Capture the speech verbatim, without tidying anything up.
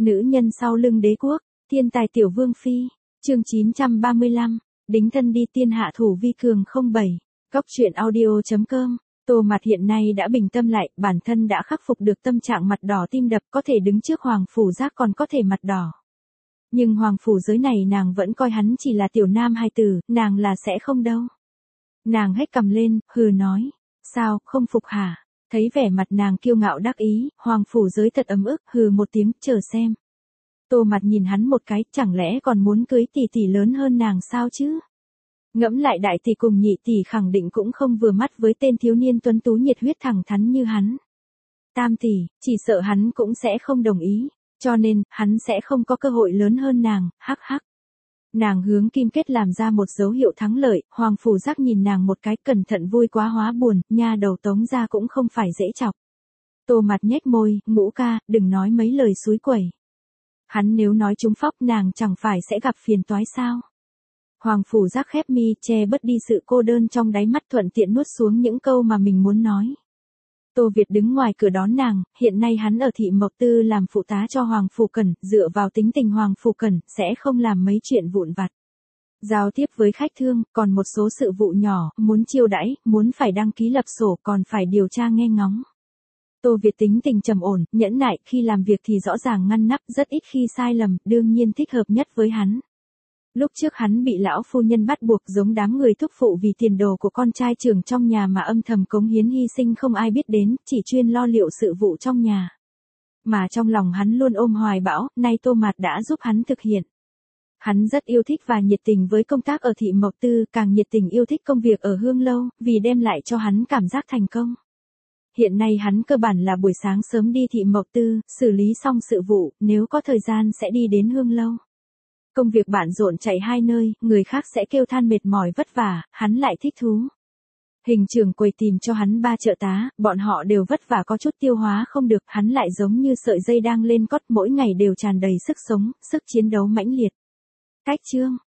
Nữ nhân sau lưng đế quốc, thiên tài tiểu vương phi, chương chín trăm ba mươi lăm, đính thân đi tiên hạ thủ vi cường không bảy, góc truyện audio chấm com. Tô Mạt hiện nay đã bình tâm lại, bản thân đã khắc phục được tâm trạng mặt đỏ tim đập, có thể đứng trước hoàng phủ giác còn có thể mặt đỏ. Nhưng hoàng phủ giới này nàng vẫn coi hắn chỉ là tiểu nam hài tử, nàng là sẽ không đâu. Nàng hét cầm lên, hừ nói, sao, không phục hả? Thấy vẻ mặt nàng kiêu ngạo đắc ý, hoàng phủ giới thật ấm ức, hừ một tiếng, chờ xem. Tô Mạt nhìn hắn một cái, chẳng lẽ còn muốn cưới tỷ tỷ lớn hơn nàng sao chứ? Ngẫm lại đại tỷ cùng nhị tỷ khẳng định cũng không vừa mắt với tên thiếu niên tuấn tú nhiệt huyết thẳng thắn như hắn. Tam tỷ, chỉ sợ hắn cũng sẽ không đồng ý, cho nên, hắn sẽ không có cơ hội lớn hơn nàng, hắc hắc. Nàng hướng kim kết làm ra một dấu hiệu thắng lợi, hoàng phủ giác nhìn nàng một cái, cẩn thận vui quá hóa buồn, nha đầu Tống ra cũng không phải dễ chọc. Tô Mạt nhếch môi, Ngũ ca, đừng nói mấy lời xúi quẩy. Hắn nếu nói trúng phóc nàng chẳng phải sẽ gặp phiền toái sao? Hoàng phủ giác khép mi, che bớt đi sự cô đơn trong đáy mắt, thuận tiện nuốt xuống những câu mà mình muốn nói. Tô Việt đứng ngoài cửa đón nàng, hiện nay hắn ở thị Mộc Tư làm phụ tá cho Hoàng Phủ Cẩn, dựa vào tính tình Hoàng Phủ Cẩn, sẽ không làm mấy chuyện vụn vặt. Giao tiếp với khách thương, còn một số sự vụ nhỏ, muốn chiêu đãi, muốn phải đăng ký lập sổ, còn phải điều tra nghe ngóng. Tô Việt tính tình trầm ổn, nhẫn nại, khi làm việc thì rõ ràng ngăn nắp, rất ít khi sai lầm, đương nhiên thích hợp nhất với hắn. Lúc trước hắn bị lão phu nhân bắt buộc giống đám người thúc phụ vì tiền đồ của con trai trưởng trong nhà mà âm thầm cống hiến hy sinh không ai biết đến, chỉ chuyên lo liệu sự vụ trong nhà. Mà trong lòng hắn luôn ôm hoài bão, nay Tô Mạt đã giúp hắn thực hiện. Hắn rất yêu thích và nhiệt tình với công tác ở thị Mộc Tư, càng nhiệt tình yêu thích công việc ở Hương Lâu, vì đem lại cho hắn cảm giác thành công. Hiện nay hắn cơ bản là buổi sáng sớm đi thị Mộc Tư, xử lý xong sự vụ, nếu có thời gian sẽ đi đến Hương Lâu. Công việc bận rộn chạy hai nơi, người khác sẽ kêu than mệt mỏi vất vả, hắn lại thích thú. Hình trưởng quầy tìm cho hắn ba trợ tá, bọn họ đều vất vả có chút tiêu hóa không được, hắn lại giống như sợi dây đang lên cót, mỗi ngày đều tràn đầy sức sống, sức chiến đấu mãnh liệt. Cách chương,